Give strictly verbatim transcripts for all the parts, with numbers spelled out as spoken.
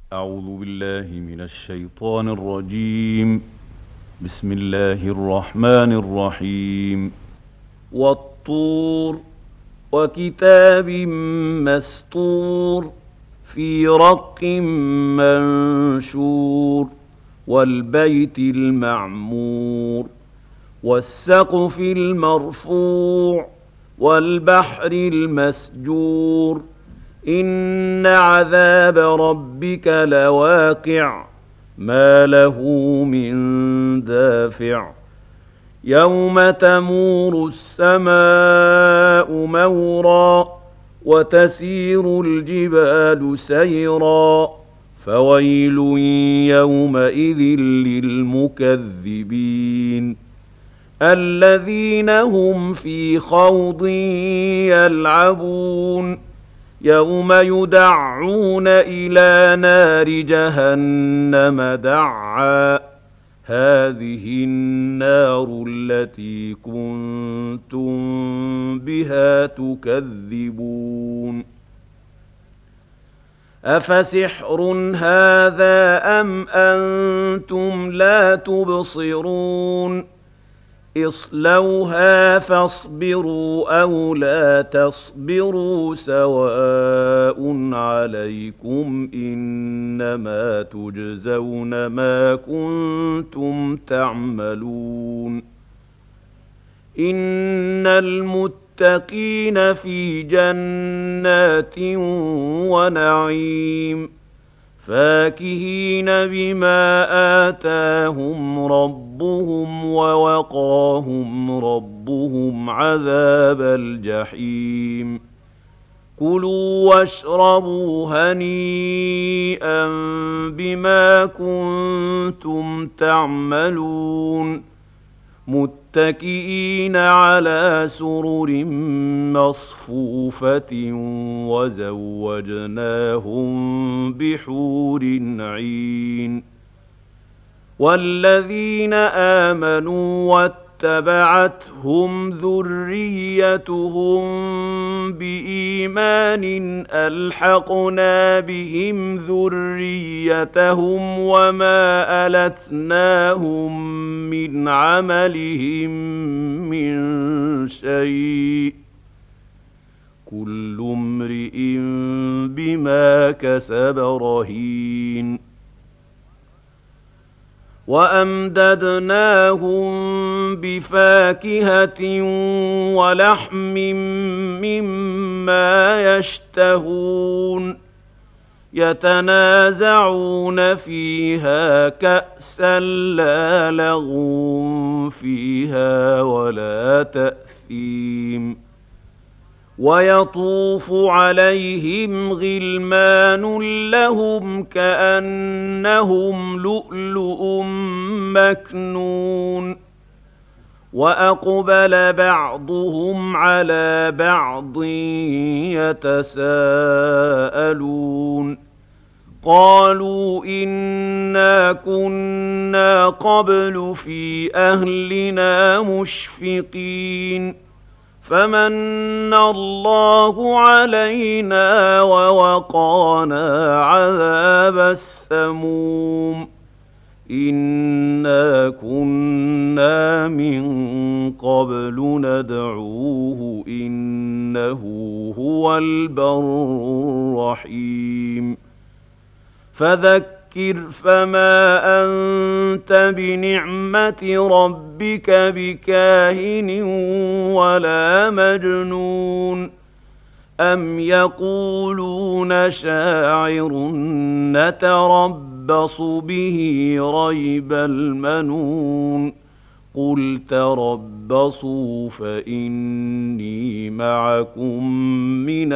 أعوذ بالله من الشيطان الرجيم. بسم الله الرحمن الرحيم. والطور وكتاب مسطور في رق منشور والبيت المعمور والسقف المرفوع والبحر المسجور إن عذاب ربك لواقع ما له من دافع يوم تمور السماء مورا وتسير الجبال سيرا فويل يومئذ للمكذبين الذين هم في خوض يلعبون يوم يدعون إلى نار جهنم دعا هذه النار التي كنتم بها تكذبون أفسحر هذا أم أنتم لا تبصرون اصلوها فاصبروا أو لا تصبروا سواء عليكم إنما تجزون ما كنتم تعملون إن المتقين في جنات ونعيم فاكهين بما آتاهم ربهم ووقاهم ربهم عذاب الجحيم كلوا واشربوا هنيئا بما كنتم تعملون متكئين على سرر مصفوفة وزوجناهم بحور عين والذين آمنوا واتبعتهم ذريتهم بإيمان ألحقنا بهم ذريتهم وما ألتناهم من عملهم من شيء كل امرئ بما كسب رهين وأمددناهم بفاكهة ولحم مما يشتهون يتنازعون فيها كأسا لا لغو فيها ولا تأثيم ويطوف عليهم غلمان لهم كأنهم لؤلؤ مكنون وأقبل بعضهم على بعض يتساءلون قالوا إنا كنا قبل في أهلنا مشفقين فمن الله علينا ووقانا عذاب السموم إنا كنا من قبل ندعوه إنه هو البر الرحيم فذكر فما أنت بنعمة ربك بكاهن ولا مجنون أم يقولون شاعر نتربص به ريب المنون قل تربصوا فإني معكم من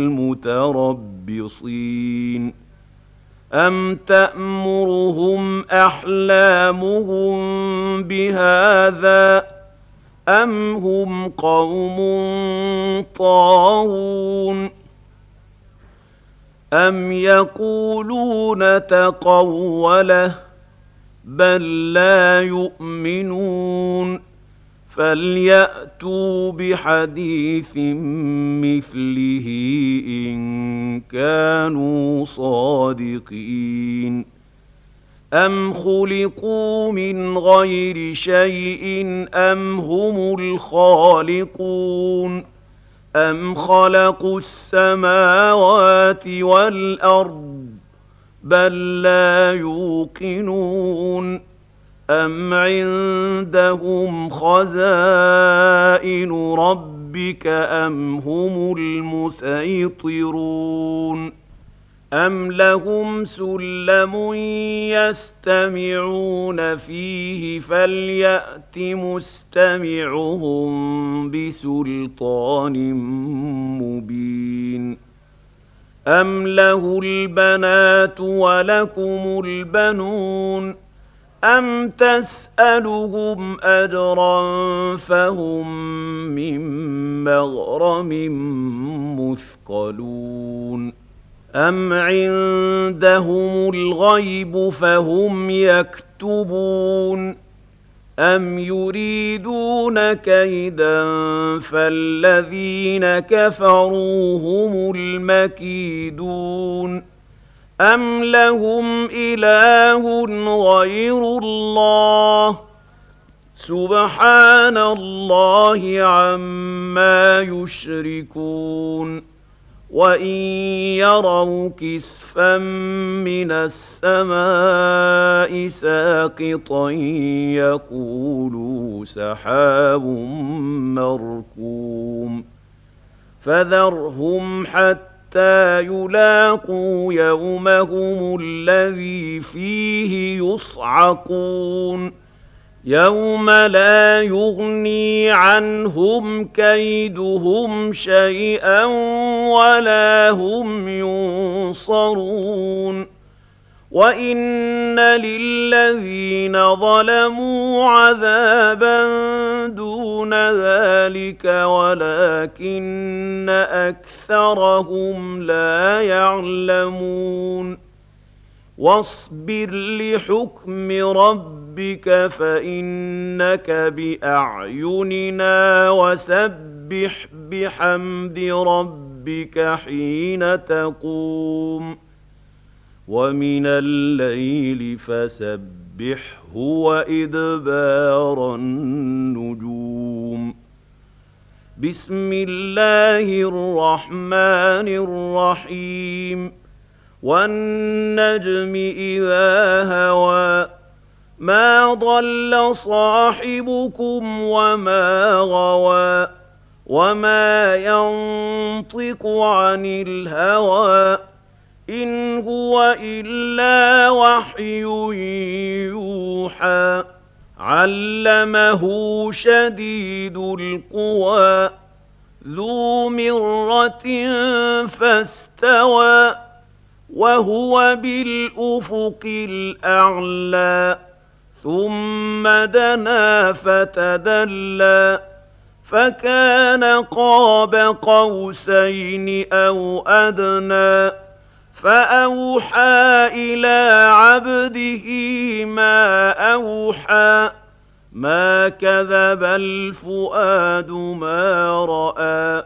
المتربصين أم تأمرهم أحلامهم بهذا أم هم قوم طاغون أم يقولون تقوله بل لا يؤمنون فَلْيَأْتُوا بِحَدِيثٍ مِّثْلِهِ إِن كَانُوا صَادِقِينَ أَمْ خُلِقُوا مِنْ غَيْرِ شَيْءٍ أَمْ هُمُ الْخَالِقُونَ أَمْ خَلَقُوا السَّمَاوَاتِ وَالْأَرْضَ بَل لَّا يُوقِنُونَ أَمْ عِندَهُمْ خَزَائِنُ رَبِّكَ أَمْ هُمُ الْمُصَيْطِرُونَ أَمْ لَهُمْ سُلَّمٌ يَسْتَمِعُونَ فِيهِ فَلْيَأْتِ مُسْتَمِعُهُم بِسُلْطَانٍ مُّبِينٍ أَمْ لَهُ الْبَنَاتُ وَلَكُمُ الْبَنُونَ أَمْ تَسْأَلُهُمْ أَجْرًا فَهُم مِّن مَّغْرَمٍ مُّثْقَلُونَ أَمْ عِندَهُمُ الْغَيْبُ فَهُمْ يَكْتُبُونَ أَمْ يُرِيدُونَ كَيْدًا فَالَّذِينَ كَفَرُوا هُمُ الْمَكِيدُونَ أَمْ لَهُمْ إِلَٰهٌ غَيْرُ اللَّهِ سُبْحَانَ اللَّهِ عَمَّا يُشْرِكُونَ وَإِن يَرَوْا كِسْفًا مِّنَ السَّمَاءِ سَاقِطًا يَقُولُوا سَحَابٌ مَّرْكُومٌ فَذَرْهُمْ حَتَّىٰ يُلَاقُوا يَوْمَهُمُ الَّذِي فِيهِ يُصْعَقُونَ يَوْمَ لَا يُغْنِي عَنْهُمْ كَيْدُهُمْ شَيْئًا وَلَا هُمْ يُنصَرُونَ وَإِنَّ لِلَّذِينَ ظَلَمُوا عَذَابًا دُونَ ذَٰلِكَ وَلَٰكِنَّ أَكْثَرَهُمْ لَا يَعْلَمُونَ وَاصْبِرْ لِحُكْمِ رَبِّكَ فَإِنَّكَ بِأَعْيُنِنَا وَسَبِّحْ بِحَمْدِ رَبِّكَ حِينَ تَقُومُ وَمِنَ اللَّيْلِ فَسَبِّحْهُ وَإِدْبَارَ النُّجُومِ بِسْمِ اللَّهِ الرَّحْمَٰنِ الرَّحِيمِ وَالنَّجْمِ إِذَا هَوَىٰ مَا ضَلَّ صَاحِبُكُمْ وَمَا غَوَىٰ وَمَا يَنطِقُ عَنِ الْهَوَىٰ إِنْ هُوَ إِلَّا وَحْيٌ يُوحَىٰ عَلَّمَهُ شَدِيدُ الْقُوَىٰ ذُو مِرَّةٍ فَاسْتَوَىٰ وَهُوَ بِالْأُفُقِ الْأَعْلَىٰ ثُمَّ دَنَا فَتَدَلَّىٰ فَكَانَ قَابَ قَوْسَيْنِ أَوْ أَدْنَىٰ فَأَوْحَىٰ إِلَىٰ عَبْدِهِ مَا أَوْحَىٰ مَا كَذَبَ الْفُؤَادُ مَا رَأَىٰ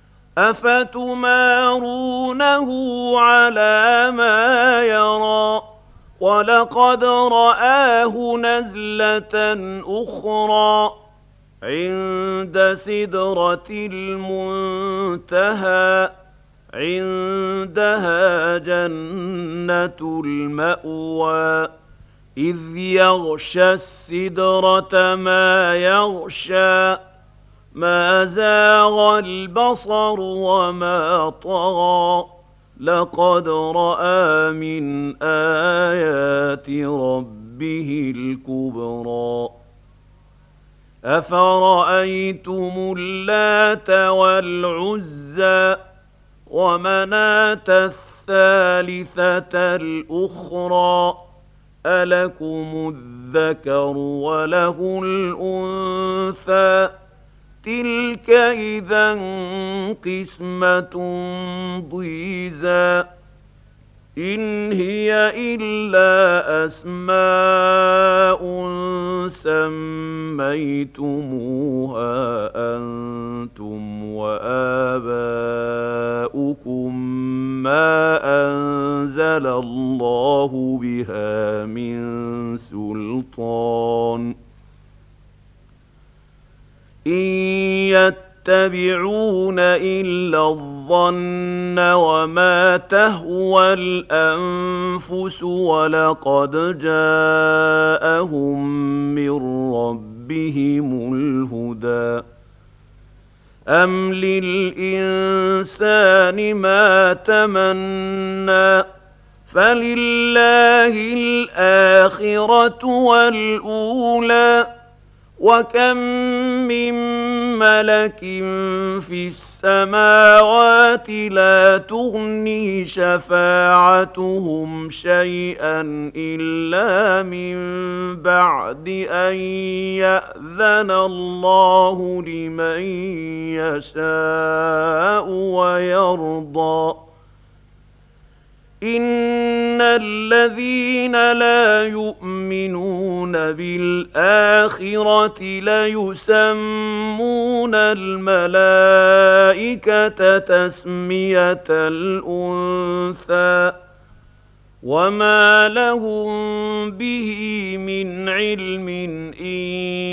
أَفَتُمَارُونَهُ عَلَىٰ مَا يَرَىٰ وَلَقَدْ رَآهُ نَزْلَةً أُخْرَىٰ عِندَ سِدْرَةِ الْمُنتَهَىٰ عِندَهَا جَنَّةُ الْمَأْوَىٰ إِذْ يَغْشَى السِّدْرَةَ مَا يَغْشَىٰ مَا زَاغَ الْبَصَرُ وَمَا طَغَىٰ لَقَدْ رَأَىٰ مِنْ آيَاتِ رَبِّهِ الْكُبْرَىٰ أَفَرَأَيْتُمُ اللَّاتَ وَالْعُزَّىٰ وَمَنَاةَ الثَّالِثَةَ الْأُخْرَىٰ أَلَكُمُ الذَّكَرُ وَلَهُ الْأُنثَىٰ تِلْكَ إِذًا قِسْمَةٌ ضِيزَىٰ إِنْ هِيَ إِلَّا أَسْمَاءٌ سَمَّيْتُمُوهَا سميتموها أنتم وآباؤكم ما أنزل الله بها من سلطان إن يتبعون إلا الظن وما تهوى الأنفس ولقد جاءهم من ربهم الهدى أم للإنسان ما تمنى فلله الآخرة والأولى وكم من ملك في السماوات لا تغني شفاعتهم شيئا إلا من بعد أن يأذن الله لمن يشاء ويرضى إن الذين لا يؤمنون بالآخرة ليسمون الملائكة تسمية الأنثى وما لهم به من علم إن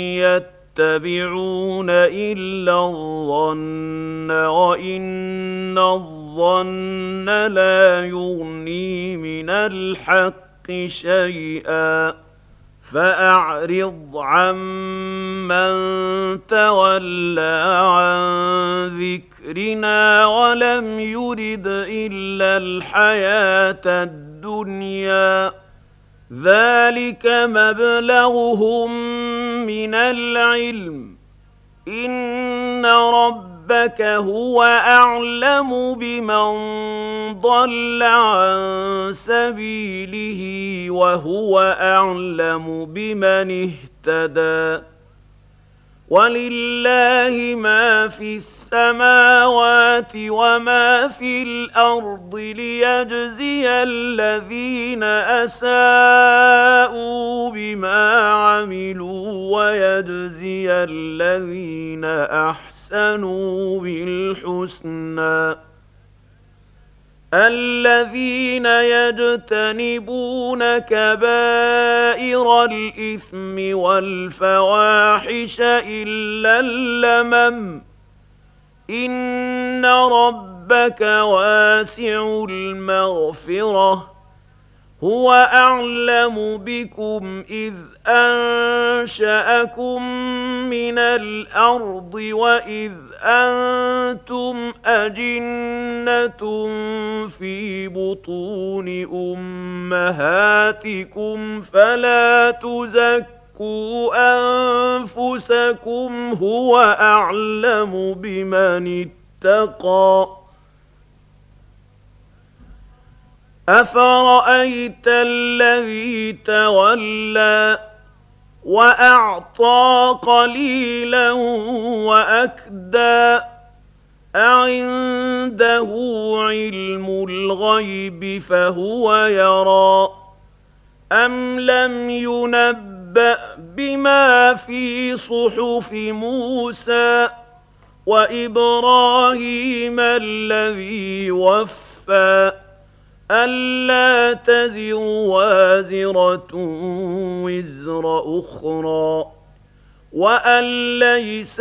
يتبعون إلا الظن وإن الظن لا يغني من الحق شيئا فأعرض عمن تولى عن ذكرنا ولم يرد إلا الحياة الدنيا ذلك مبلغهم من العلم إن ربك هو أعلم بمن ضل عن سبيله وهو أعلم بمن اهتدى ولله ما في السماوات وما في الأرض ليجزي الذين أساءوا بما عملوا ويجزي الذين أحسنوا بالحسنى الذين يجتنبون كبائر الإثم والفواحش إلا اللمم إن ربك واسع المغفرة هو أعلم بكم إذ أنشأكم من الأرض وإذ أنتم أجنة في بطون أمهاتكم فلا تزكوا أنفسكم هو أعلم بمن اتقى أفرأيت الذي تولى وأعطى قليلا وأكدى أعنده علم الغيب فهو يرى أم لم ينبأ بما في صحف موسى وإبراهيم الذي وفى ألا تزر وازرة وزر أخرى وأن ليس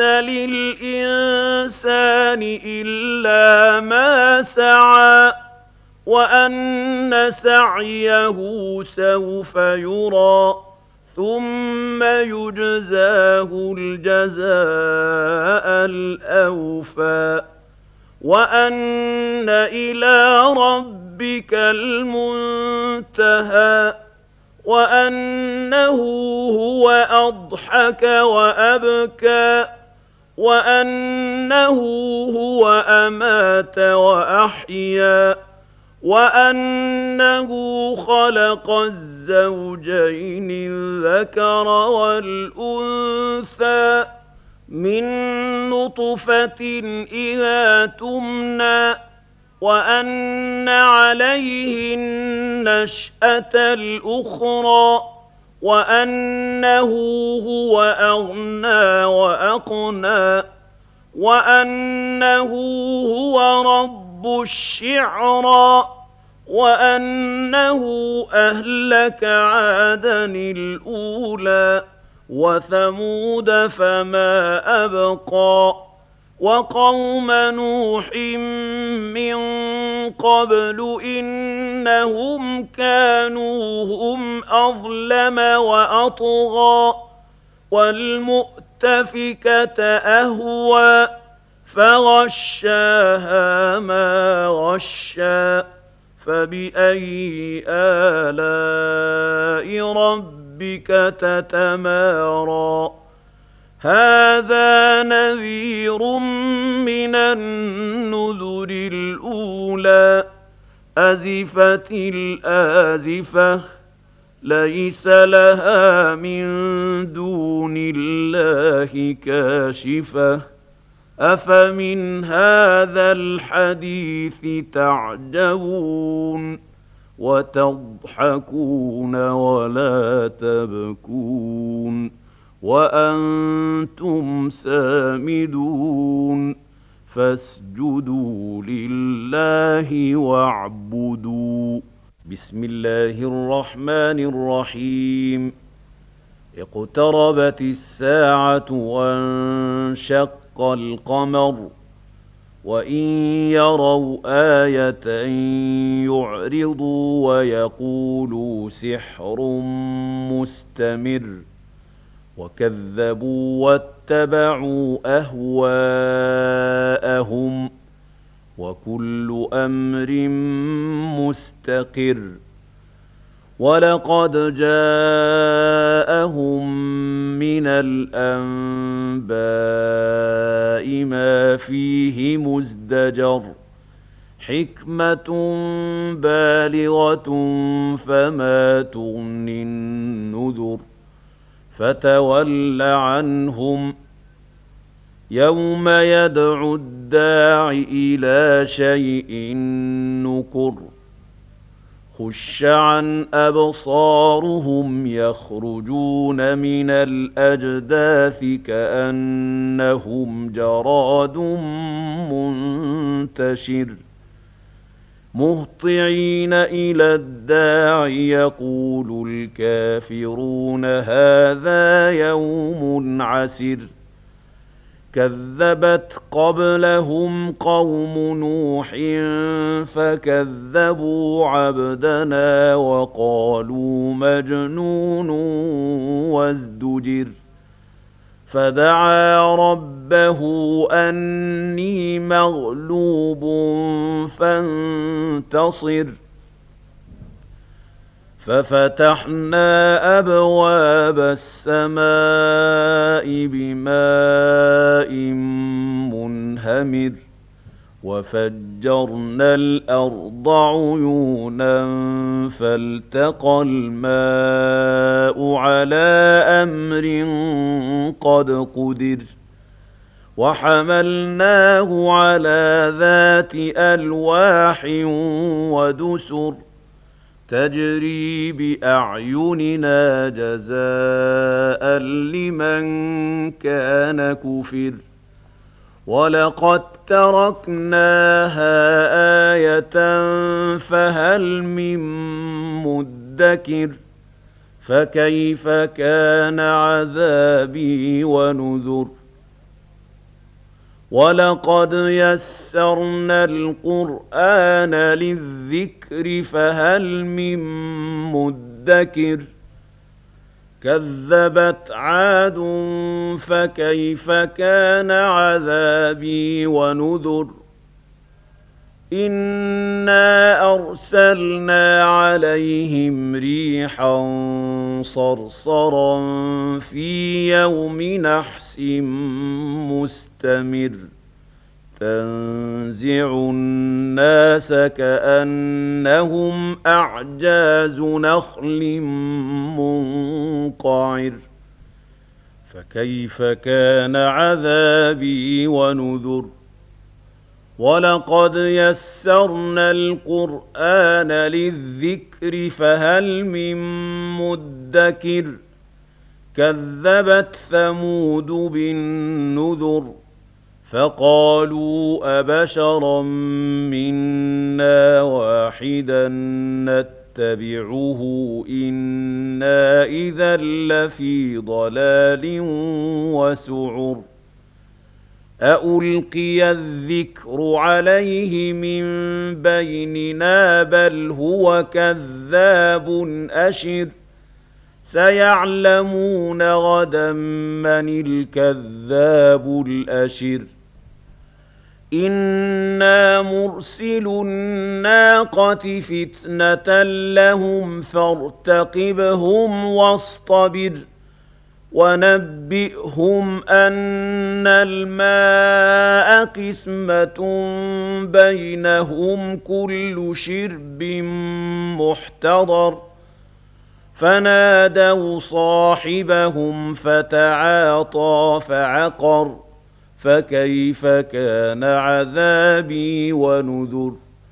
للإنسان إلا ما سعى وأن سعيه سوف يرى ثم يجزاه الجزاء الأوفى وأن إلى ربك المنتهى وأنه هو أضحك وأبكى وأنه هو أمات وأحيا وأنه خلق الزوجين الذكر والأنثى من نطفة إذا تمنى وأن عليه النشأة الأخرى وأنه هو أغنى وأقنى وأنه هو رب الشعرى وأنه أهلك عادا الأولى وثمود فما أبقى وقوم نوح من قبل إنهم كانوا هم أظلم وأطغى والمؤتفكة أهوى فغشاها ما غشى فبأي آلاء ربك تتمارى هذا نذير من النذر الأولى أزفت الآزفة ليس لها من دون الله كاشفة أفمن هذا الحديث تعجبون وتضحكون ولا تبكون وأنتم سامدون فاسجدوا لله واعبدوا بسم الله الرحمن الرحيم اقتربت الساعة وانشق القمر وإن يروا آية يعرضوا ويقولوا سحر مستمر وكذبوا واتبعوا أهواءهم وكل أمر مستقر ولقد جاءهم من الأنباء ما فيه مزدجر حكمة بالغة فما تغني النذر فتول عنهم يوم يدعو الداع إلى شيء نكر خش عن أبصارهم يخرجون من الأجداث كأنهم جراد منتشر مهطعين إلى الداع يقول الكافرون هذا يوم عسر كذبت قبلهم قوم نوح فكذبوا عبدنا وقالوا مجنون وازدجر فدعا ربه أني مغلوب فانتصر ففتحنا أبواب السماء بماء منهمر وفجرنا الأرض عيونا فالتقى الماء على أمر قد قدر وحملناه على ذات ألواح ودسر تجري بأعيننا جزاء لمن كان كفر ولقد تركناها آية فهل من مدكر فكيف كان عذابي ونذر ولقد يسرنا القرآن للذكر فهل من مدكر كذبت عاد فكيف كان عذابي ونذر إنا أرسلنا عليهم ريحا صرصرا في يوم نحس مستمر تنزع الناس كأنهم أعجاز نخل منقعر فكيف كان عذابي ونذر وَلَقَدْ يَسَّرْنَا الْقُرْآنَ لِلذِّكْرِ فَهَلْ مِن مُّدَّكِرٍ كَذَّبَتْ ثَمُودُ بِالنُّذُرِ فَقَالُوا أَبَشَرًا مِّنَّا وَاحِدًا نَّتَّبِعُهُ إِنَّا إِذًا لَّفِي ضَلَالٍ وَسُعُرٍ أَأُلْقِيَ الذِّكْرُ عَلَيْهِ مِن بَيْنِنَا بَلْ هُوَ كَذَّابٌ أَشِرٌ سَيَعْلَمُونَ غَدًا مَّنِ الْكَذَّابُ الْأَشِرُ إِنَّا مُرْسِلُو النَّاقَةِ فِتْنَةً لَّهُمْ فَارْتَقِبْهُمْ وَاصْطَبِرْ وَنَبِّئْهُمْ أَنَّ الْمَاءَ قِسْمَةٌ بَيْنَهُمْ كُلُّ شِرْبٍ مُّحْتَضَرٌ فَنَادَوْا صَاحِبَهُمْ فَتَعَاطَىٰ فَعَقَرَ فَكَيْفَ كَانَ عَذَابِي وَنُذُرِ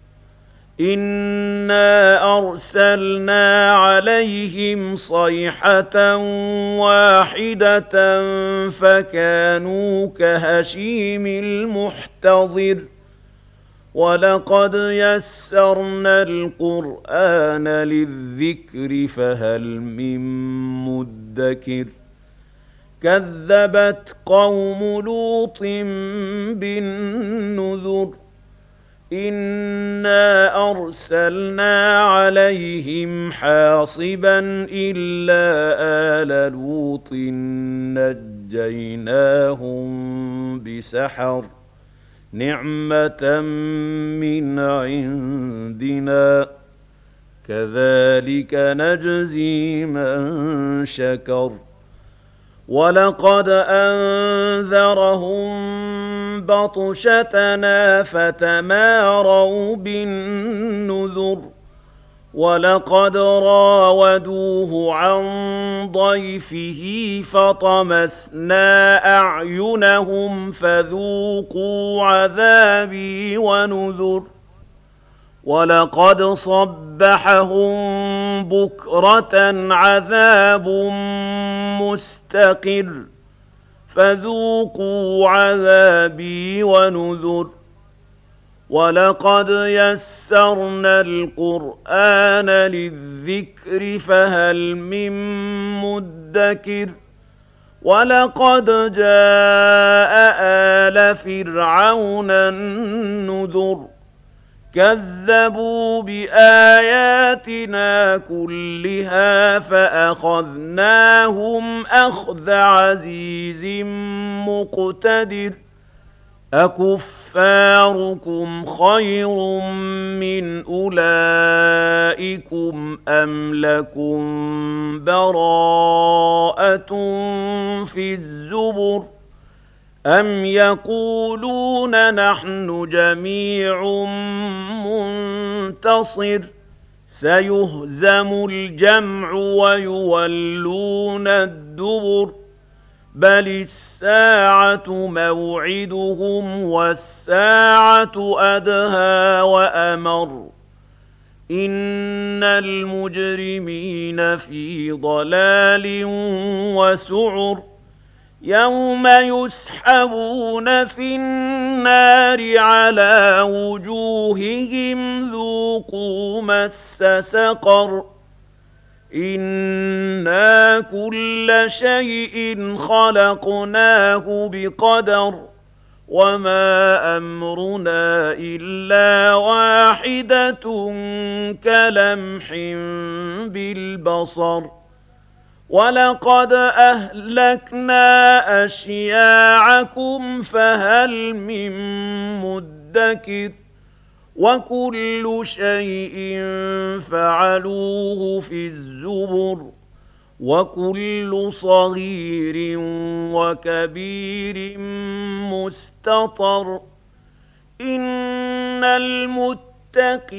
إِنَّا أَرْسَلْنَا عَلَيْهِمْ صَيْحَةً وَاحِدَةً فَكَانُوا كَهَشِيمِ الْمُحْتَظِرِ وَلَقَدْ يَسَّرْنَا الْقُرْآنَ لِلذِّكْرِ فَهَلْ مِن مُّدَّكِرٍ كَذَّبَتْ قَوْمُ لُوطٍ بِالنُّذُرِ إِنَّا أَرْسَلْنَا عَلَيْهِمْ حَاصِبًا إِلَّا آلَ لُوطٍ نَّجَّيْنَاهُم بِسَحَرٍ نِّعْمَةً مِّنْ عِندِنَا ۚ كَذَٰلِكَ نَجْزِي مَن شَكَرَ وَلَقَدْ أَنذَرَهُم بَطْشَتَنَا فَتَمَارَوْا بِالنُّذُرِ وَلَقَدْ رَاوَدُوهُ عَن ضَيْفِهِ فَطَمَسْنَا أَعْيُنَهُمْ فَذُوقُوا عَذَابِي وَنُذُرِ وَلَقَدْ صَبَّحَهُم بُكْرَةً عَذَابٌ مُّسْتَقِرٌّ فَذُوقُوا عَذَابِي وَنُذُرِ وَلَقَدْ يَسَّرْنَا الْقُرْآنَ لِلذِّكْرِ فَهَلْ مِن مُّدَّكِرٍ وَلَقَدْ جَاءَ آلَ فِرْعَوْنَ النُّذُرُ كَذَّبُوا بِآيَاتِنَا كُلِّهَا فَأَخَذْنَاهُمْ أَخْذَ عَزِيزٍ مُّقْتَدِرٍ أَكُفَّارُكُمْ خَيْرٌ مِّنْ أُولَٰئِكُمْ أَمْ لَكُم بَرَاءَةٌ فِي الزُّبُرِ أَمْ يَقُولُونَ نَحْنُ جَمِيعٌ مُّنتَصِرٌ سَيُهْزَمُ الْجَمْعُ وَيُوَلُّونَ الدُّبُرَ بَلِ السَّاعَةُ مَوْعِدُهُمْ وَالسَّاعَةُ أَدْهَىٰ وَأَمَرُّ إِنَّ الْمُجْرِمِينَ فِي ضَلَالٍ وَسُعُرٍ يَوْمَ يُسْحَبُونَ فِي النَّارِ عَلَىٰ وُجُوهِهِمْ ذُوقُوا مَسَّ سَقَرَ إِنَّا كُلَّ شَيْءٍ خَلَقْنَاهُ بِقَدَرٍ وَمَا أَمْرُنَا إِلَّا وَاحِدَةٌ كَلَمْحٍ بِالْبَصَرِ وَلَقَدْ أَهْلَكْنَا أَشْيَاعَكُمْ فَهَلْ مِن مُّدَّكِرٍ وَكُلُّ شَيْءٍ فَعَلُوهُ فِي الزُّبُرِ وَكُلُّ صَغِيرٍ وَكَبِيرٍ مُّسْتَطَرٌ إِنَّ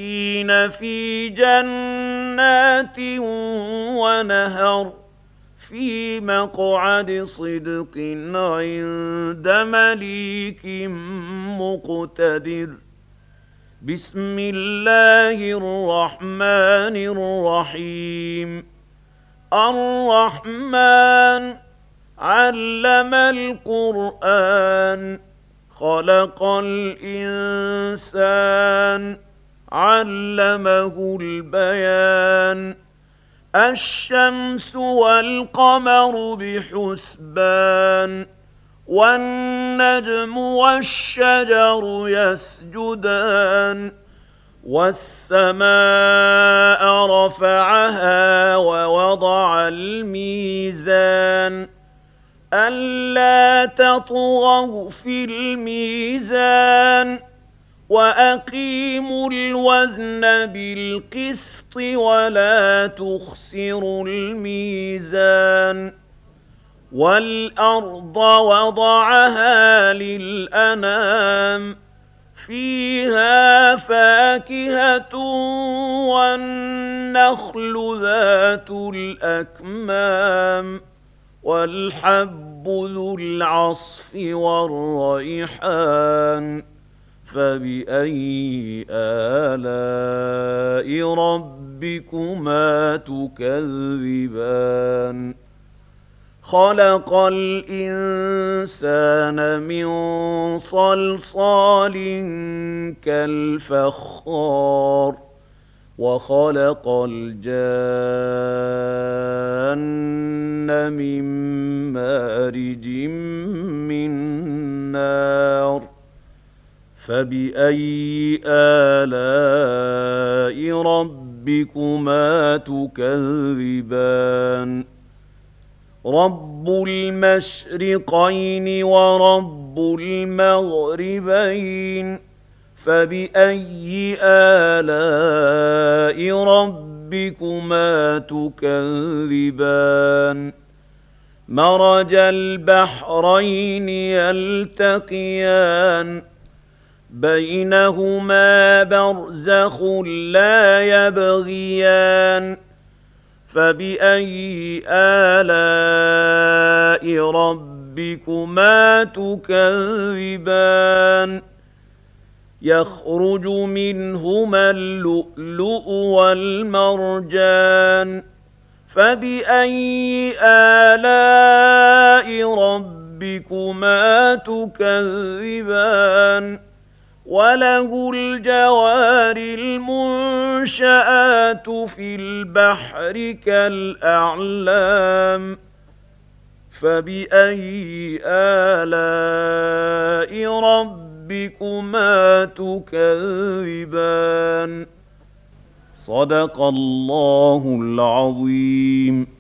الْمُتَّقِينَ فِي جَنَّاتٍ وَنَهَرٍ في مقعد صدق عند مليك مقتدر. بسم الله الرحمن الرحيم. الرحمن علم القرآن خلق الإنسان علمه البيان. الشمس والقمر بحسبان والنجم والشجر يسجدان. والسماء رفعها ووضع الميزان ألا تطغوا في الميزان وأقيموا الوزن بالقسط ولا تخسروا الميزان. والأرض وضعها للأنام فيها فاكهة والنخل ذات الأكمام والحب ذو العصف والريحان. فبأي آلاء ربكما تكذبان. خلق الإنسان من صلصال كالفخار وخلق الجان من مارج من نار. فبأي آلاء ربكما تكذبان. رب المشرقين ورب المغربين. فبأي آلاء ربكما تكذبان. مرج البحرين يلتقيان بينهما برزخ لا يبغيان. فبأي آلاء ربكما تكذبان. يخرج منهما اللؤلؤ والمرجان. فبأي آلاء ربكما تكذبان. وله الجوار المنشآت في البحر كالأعلام. فبأي آلاء ربكما تكذبان. صدق الله العظيم.